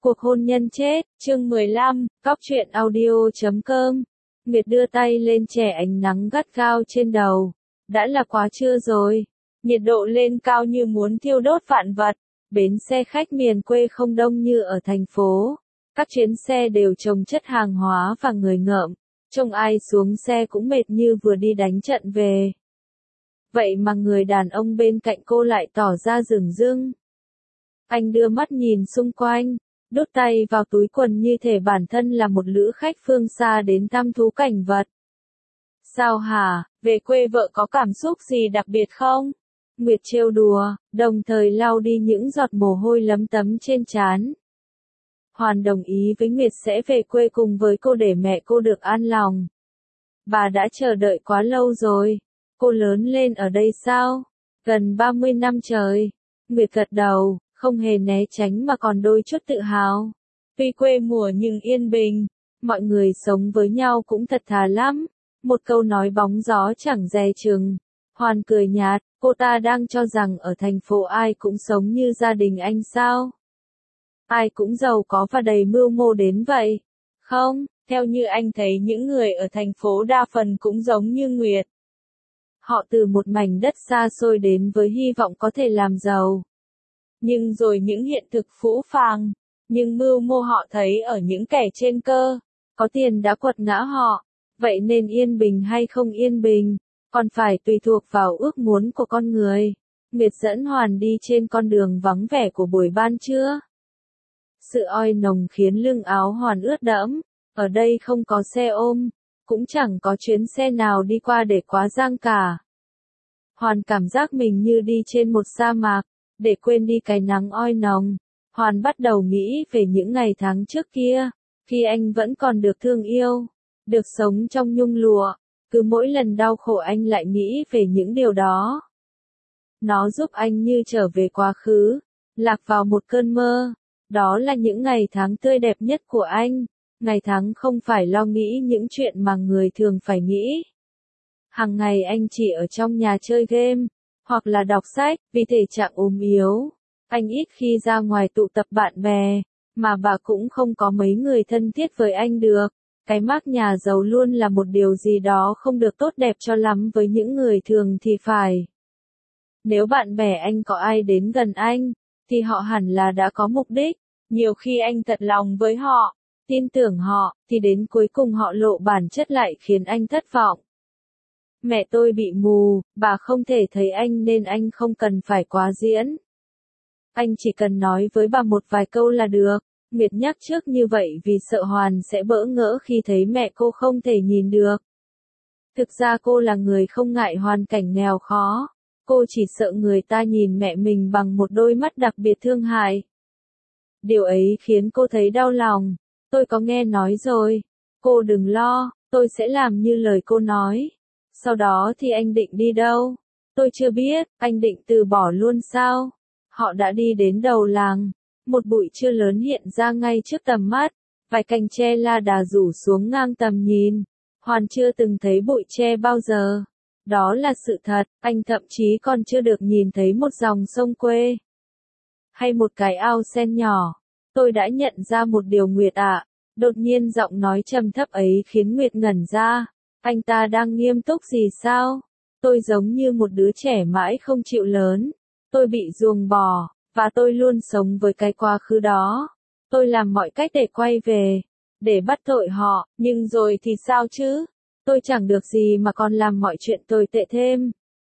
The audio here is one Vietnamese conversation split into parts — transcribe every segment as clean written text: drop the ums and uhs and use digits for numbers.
Cuộc hôn nhân chết, chương 15, cóc truyện audio.com. Nguyệt đưa tay lên chẻ ánh nắng gắt gao trên đầu. Đã là quá trưa rồi. Nhiệt độ lên cao như muốn thiêu đốt vạn vật. Bến xe khách miền quê không đông như ở thành phố. Các chuyến xe đều chồng chất hàng hóa và người ngợm. Trông ai xuống xe cũng mệt như vừa đi đánh trận về. Vậy mà người đàn ông bên cạnh cô lại tỏ ra dửng dưng. Anh đưa mắt nhìn xung quanh, đút tay vào túi quần như thể bản thân là một lữ khách phương xa đến thăm thú cảnh vật. Sao hả, về quê vợ có cảm xúc gì đặc biệt không? Nguyệt trêu đùa, đồng thời lau đi những giọt mồ hôi lấm tấm trên trán. Hoàn đồng ý với Nguyệt sẽ về quê cùng với cô để mẹ cô được an lòng. Bà đã chờ đợi quá lâu rồi. Cô lớn lên ở đây sao? Gần 30 năm trời. Nguyệt gật đầu, không hề né tránh mà còn đôi chút tự hào. Tuy quê mùa nhưng yên bình, mọi người sống với nhau cũng thật thà lắm. Một câu nói bóng gió chẳng dè chừng. Hoàn cười nhạt, cô ta đang cho rằng ở thành phố ai cũng sống như gia đình anh sao? Ai cũng giàu có và đầy mưu mô đến vậy. Không, theo như anh thấy những người ở thành phố đa phần cũng giống như Nguyệt. Họ từ một mảnh đất xa xôi đến với hy vọng có thể làm giàu. Nhưng rồi những hiện thực phũ phàng, nhưng mưu mô họ thấy ở những kẻ trên cơ, có tiền đã quật ngã họ, vậy nên yên bình hay không yên bình, còn phải tùy thuộc vào ước muốn của con người. Nguyệt dẫn Hoàn đi trên con đường vắng vẻ của buổi ban trưa. Sự oi nồng khiến lưng áo Hoàn ướt đẫm, ở đây không có xe ôm, cũng chẳng có chuyến xe nào đi qua để quá giang cả. Hoàn cảm giác mình như đi trên một sa mạc. Để quên đi cái nắng oi nồng, Hoàn bắt đầu nghĩ về những ngày tháng trước kia, khi anh vẫn còn được thương yêu, được sống trong nhung lụa. Cứ mỗi lần đau khổ anh lại nghĩ về những điều đó. Nó giúp anh như trở về quá khứ, lạc vào một cơn mơ. Đó là những ngày tháng tươi đẹp nhất của anh, ngày tháng không phải lo nghĩ những chuyện mà người thường phải nghĩ. Hàng ngày anh chỉ ở trong nhà chơi game, hoặc là đọc sách, vì thể trạng ốm yếu. Anh ít khi ra ngoài tụ tập bạn bè, mà bà cũng không có mấy người thân thiết với anh được. Cái mác nhà giàu luôn là một điều gì đó không được tốt đẹp cho lắm với những người thường thì phải. Nếu bạn bè anh có ai đến gần anh, thì họ hẳn là đã có mục đích. Nhiều khi anh thật lòng với họ, tin tưởng họ, thì đến cuối cùng họ lộ bản chất lại khiến anh thất vọng. Mẹ tôi bị mù, bà không thể thấy anh nên anh không cần phải quá diễn. Anh chỉ cần nói với bà một vài câu là được. Nguyệt nhắc trước như vậy vì sợ Hoàn sẽ bỡ ngỡ khi thấy mẹ cô không thể nhìn được. Thực ra cô là người không ngại hoàn cảnh nghèo khó. Cô chỉ sợ người ta nhìn mẹ mình bằng một đôi mắt đặc biệt thương hại. Điều ấy khiến cô thấy đau lòng. Tôi có nghe nói rồi. Cô đừng lo, tôi sẽ làm như lời cô nói. Sau đó thì anh định đi đâu? Tôi chưa biết, anh định từ bỏ luôn sao? Họ đã đi đến đầu làng. Một bụi chưa lớn hiện ra ngay trước tầm mắt. Vài cành tre la đà rủ xuống ngang tầm nhìn. Hoàn chưa từng thấy bụi tre bao giờ. Đó là sự thật, anh thậm chí còn chưa được nhìn thấy một dòng sông quê. Hay một cái ao sen nhỏ. Tôi đã nhận ra một điều Nguyệt ạ. Đột nhiên giọng nói trầm thấp ấy khiến Nguyệt ngẩn ra. Anh ta đang nghiêm túc gì sao? Tôi giống như một đứa trẻ mãi không chịu lớn. Tôi bị ruồng bỏ, và tôi luôn sống với cái quá khứ đó. Tôi làm mọi cách để quay về, để bắt tội họ, nhưng rồi thì sao chứ? Tôi chẳng được gì mà còn làm mọi chuyện tồi tệ thêm.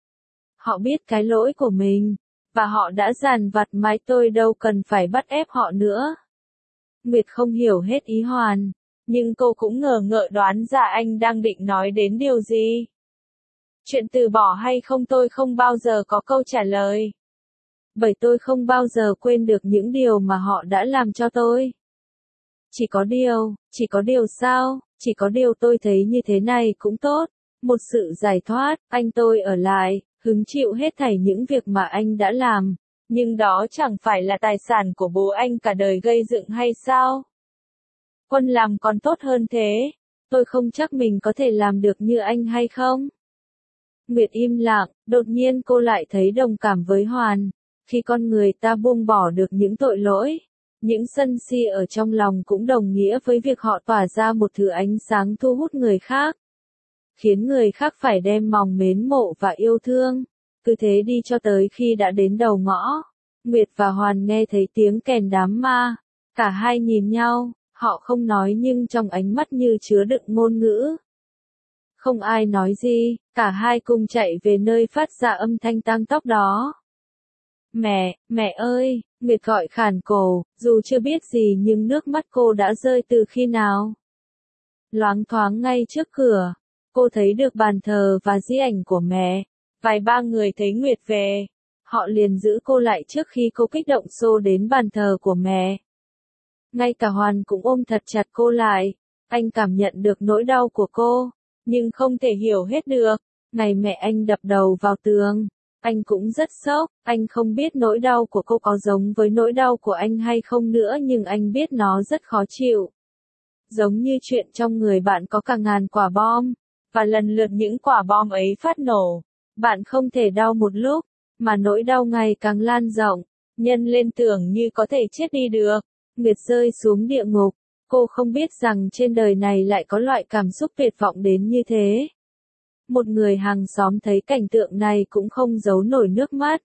Họ biết cái lỗi của mình, và họ đã dằn vặt mãi, tôi đâu cần phải bắt ép họ nữa. Nguyệt không hiểu hết ý Hoàn. Nhưng cô cũng ngờ ngợ đoán ra anh đang định nói đến điều gì. Chuyện từ bỏ hay không tôi không bao giờ có câu trả lời. Bởi tôi không bao giờ quên được những điều mà họ đã làm cho tôi. Chỉ có điều sao, chỉ có điều tôi thấy như thế này cũng tốt. Một sự giải thoát, anh tôi ở lại, hứng chịu hết thảy những việc mà anh đã làm. Nhưng đó chẳng phải là tài sản của bố anh cả đời gây dựng hay sao? Quân làm còn tốt hơn thế. Tôi không chắc mình có thể làm được như anh hay không? Nguyệt im lặng, đột nhiên cô lại thấy đồng cảm với Hoàn. Khi con người ta buông bỏ được những tội lỗi, Những sân si ở trong lòng cũng đồng nghĩa với việc họ tỏa ra một thứ ánh sáng thu hút người khác, khiến người khác phải đem lòng mến mộ và yêu thương. Cứ thế đi cho tới khi đã đến đầu ngõ, Nguyệt và Hoàn nghe thấy tiếng kèn đám ma. Cả hai nhìn nhau, họ không nói nhưng trong ánh mắt như chứa đựng ngôn ngữ. Không ai nói gì, cả hai cùng chạy về nơi phát ra âm thanh tang tóc đó. Mẹ ơi, Nguyệt gọi khản cổ, dù chưa biết gì nhưng nước mắt cô đã rơi từ khi nào. Loáng thoáng ngay trước cửa, cô thấy được bàn thờ và di ảnh của mẹ. Vài ba người thấy Nguyệt về, họ liền giữ cô lại trước khi cô kích động xô đến bàn thờ của mẹ. Ngay cả Hoàn cũng ôm thật chặt cô lại, anh cảm nhận được nỗi đau của cô, nhưng không thể hiểu hết được. Ngày mẹ anh đập đầu vào tường, anh cũng rất sốc, anh không biết nỗi đau của cô có giống với nỗi đau của anh hay không nữa nhưng anh biết nó rất khó chịu. Giống như chuyện trong người bạn có cả ngàn quả bom, và lần lượt những quả bom ấy phát nổ. Bạn không thể đau một lúc, mà nỗi đau ngày càng lan rộng, nhân lên tưởng như có thể chết đi được. Nguyệt rơi xuống địa ngục, cô không biết rằng trên đời này lại có loại cảm xúc tuyệt vọng đến như thế. Một người hàng xóm thấy cảnh tượng này cũng không giấu nổi nước mắt.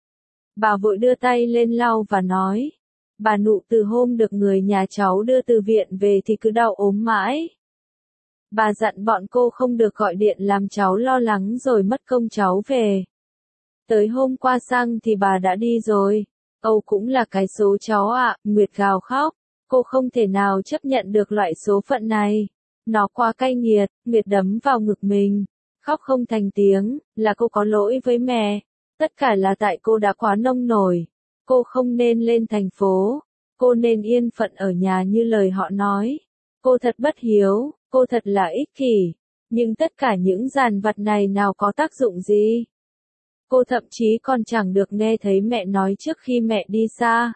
Bà vội đưa tay lên lau và nói, bà Nụ từ hôm được người nhà cháu đưa từ viện về thì cứ đau ốm mãi. Bà dặn bọn cô không được gọi điện làm cháu lo lắng rồi mất công cháu về. Tới hôm qua sang thì bà đã đi rồi. Âu cũng là cái số cháu ạ, Nguyệt gào khóc. Cô không thể nào chấp nhận được loại số phận này. Nó quá cay nghiệt, Nguyệt đấm vào ngực mình. Khóc không thành tiếng, là cô có lỗi với mẹ. Tất cả là tại cô đã quá nông nổi. Cô không nên lên thành phố. Cô nên yên phận ở nhà như lời họ nói. Cô thật bất hiếu, cô thật là ích kỷ. Nhưng tất cả những dàn vặt này nào có tác dụng gì? Cô thậm chí còn chẳng được nghe thấy mẹ nói trước khi mẹ đi xa.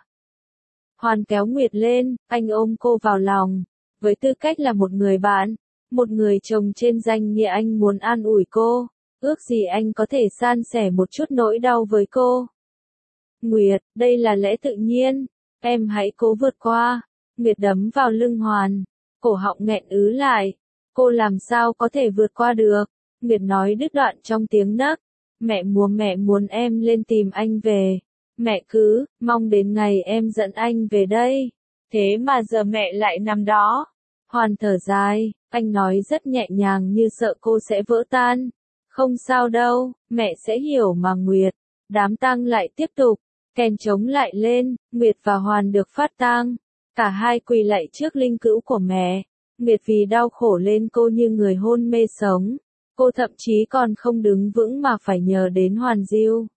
Hoàn kéo Nguyệt lên, anh ôm cô vào lòng. Với tư cách là một người bạn, một người chồng trên danh nghĩa anh muốn an ủi cô. Ước gì anh có thể san sẻ một chút nỗi đau với cô. Nguyệt, đây là lẽ tự nhiên. Em hãy cố vượt qua. Nguyệt đấm vào lưng Hoàn. Cổ họng nghẹn ứ lại. Cô làm sao có thể vượt qua được? Nguyệt nói đứt đoạn trong tiếng nấc. Mẹ muốn em lên tìm anh về. Mẹ cứ mong đến ngày em dẫn anh về đây. Thế mà giờ mẹ lại nằm đó. Hoàn thở dài, anh nói rất nhẹ nhàng như sợ cô sẽ vỡ tan. Không sao đâu, mẹ sẽ hiểu mà Nguyệt. Đám tang lại tiếp tục, kèn trống lại lên, Nguyệt và Hoàn được phát tang. Cả hai quỳ lạy trước linh cữu của mẹ. Nguyệt vì đau khổ lên cô như người hôn mê sống. Cô thậm chí còn không đứng vững mà phải nhờ đến Hoàn Diêu.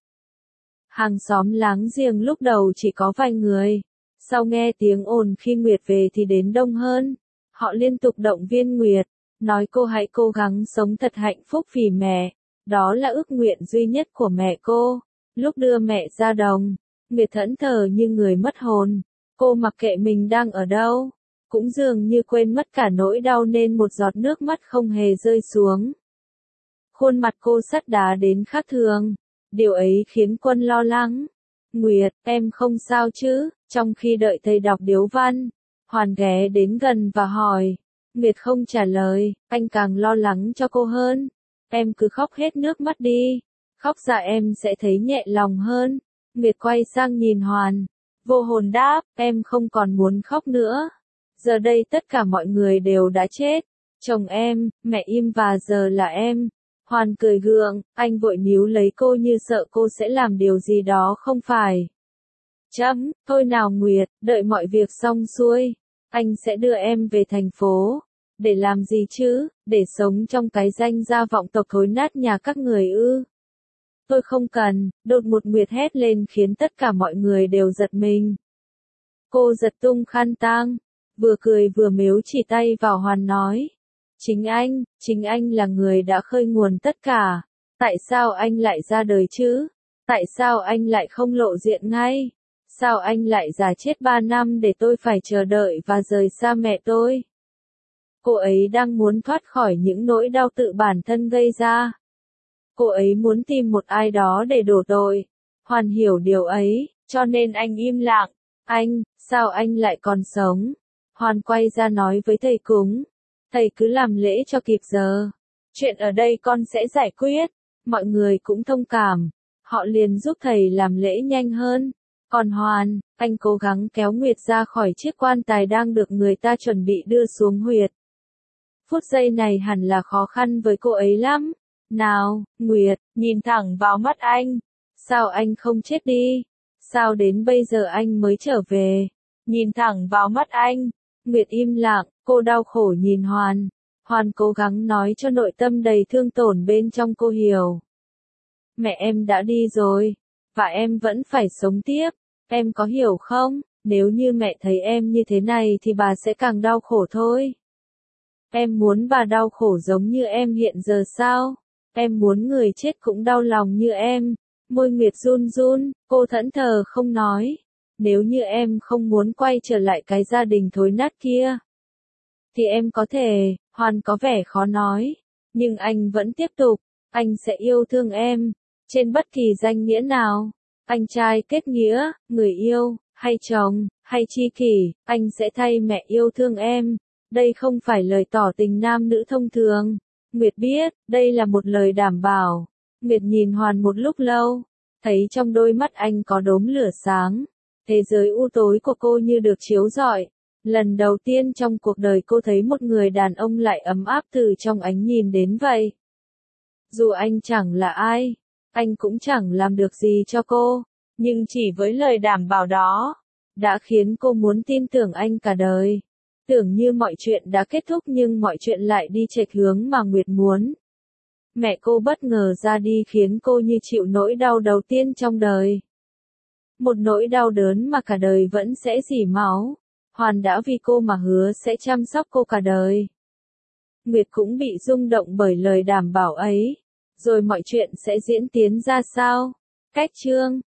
Hàng xóm láng giềng lúc đầu chỉ có vài người. Sau nghe tiếng ồn khi Nguyệt về thì đến đông hơn. Họ liên tục động viên Nguyệt, nói cô hãy cố gắng sống thật hạnh phúc vì mẹ. Đó là ước nguyện duy nhất của mẹ cô. Lúc đưa mẹ ra đồng, Nguyệt thẫn thờ như người mất hồn. Cô mặc kệ mình đang ở đâu, cũng dường như quên mất cả nỗi đau nên một giọt nước mắt không hề rơi xuống. Khuôn mặt cô sắt đá đến khác thường. Điều ấy khiến Quân lo lắng. Nguyệt, em không sao chứ? Trong khi đợi thầy đọc điếu văn, Hoàn ghé đến gần và hỏi. Nguyệt không trả lời, anh càng lo lắng cho cô hơn. Em cứ khóc hết nước mắt đi. Khóc ra em sẽ thấy nhẹ lòng hơn. Nguyệt quay sang nhìn Hoàn. Vô hồn đáp, em không còn muốn khóc nữa. Giờ đây tất cả mọi người đều đã chết. Chồng em, mẹ im và giờ là em. Hoàn cười gượng, anh vội níu lấy cô như sợ cô sẽ làm điều gì đó không phải. Thôi nào Nguyệt, đợi mọi việc xong xuôi, anh sẽ đưa em về thành phố. Để làm gì chứ, để sống trong cái danh gia vọng tộc thối nát nhà các người ư? Tôi không cần, đột ngột Nguyệt hét lên khiến tất cả mọi người đều giật mình. Cô giật tung khăn tang, vừa cười vừa mếu chỉ tay vào Hoàn nói. Chính anh là người đã khơi nguồn tất cả. Tại sao anh lại ra đời chứ? Tại sao anh lại không lộ diện ngay? Sao anh lại già chết 3 năm để tôi phải chờ đợi và rời xa mẹ tôi? Cô ấy đang muốn thoát khỏi những nỗi đau tự bản thân gây ra. Cô ấy muốn tìm một ai đó để đổ tội. Hoàn hiểu điều ấy, cho nên anh im lặng. Anh, Sao anh lại còn sống? Hoàn quay ra nói với thầy cúng. Thầy cứ làm lễ cho kịp giờ. Chuyện ở đây con sẽ giải quyết. Mọi người cũng thông cảm. Họ liền giúp thầy làm lễ nhanh hơn. Còn Hoàn, anh cố gắng kéo Nguyệt ra khỏi chiếc quan tài đang được người ta chuẩn bị đưa xuống huyệt. Phút giây này hẳn là khó khăn với cô ấy lắm. Nào, Nguyệt, nhìn thẳng vào mắt anh. Sao anh không chết đi? Sao đến bây giờ anh mới trở về? Nhìn thẳng vào mắt anh. Nguyệt im lặng, cô đau khổ nhìn Hoàn. Hoàn cố gắng nói cho nội tâm đầy thương tổn bên trong cô hiểu. Mẹ em đã đi rồi, và em vẫn phải sống tiếp. Em có hiểu không? Nếu như mẹ thấy em như thế này thì bà sẽ càng đau khổ thôi. Em muốn bà đau khổ giống như em hiện giờ sao? Em muốn người chết cũng đau lòng như em. Môi Nguyệt run run, cô thẫn thờ không nói. Nếu như em không muốn quay trở lại cái gia đình thối nát kia, thì em có thể. Hoàn có vẻ khó nói. Nhưng anh vẫn tiếp tục. Anh sẽ yêu thương em. Trên bất kỳ danh nghĩa nào. Anh trai kết nghĩa, người yêu, hay chồng, hay tri kỷ, anh sẽ thay mẹ yêu thương em. Đây không phải lời tỏ tình nam nữ thông thường. Nguyệt biết, đây là một lời đảm bảo. Nguyệt nhìn Hoàn một lúc lâu. Thấy trong đôi mắt anh có đốm lửa sáng. Thế giới u tối của cô như được chiếu rọi. Lần đầu tiên trong cuộc đời cô thấy một người đàn ông lại ấm áp từ trong ánh nhìn đến vậy. Dù anh chẳng là ai, anh cũng chẳng làm được gì cho cô, nhưng chỉ với lời đảm bảo đó, đã khiến cô muốn tin tưởng anh cả đời. Tưởng như mọi chuyện đã kết thúc nhưng mọi chuyện lại đi chệch hướng mà Nguyệt muốn. Mẹ cô bất ngờ ra đi khiến cô như chịu nỗi đau đầu tiên trong đời. Một nỗi đau đớn mà cả đời vẫn sẽ rỉ máu. Hoàn đã vì cô mà hứa sẽ chăm sóc cô cả đời. Nguyệt cũng bị rung động bởi lời đảm bảo ấy. Rồi mọi chuyện sẽ diễn tiến ra sao? Cách chương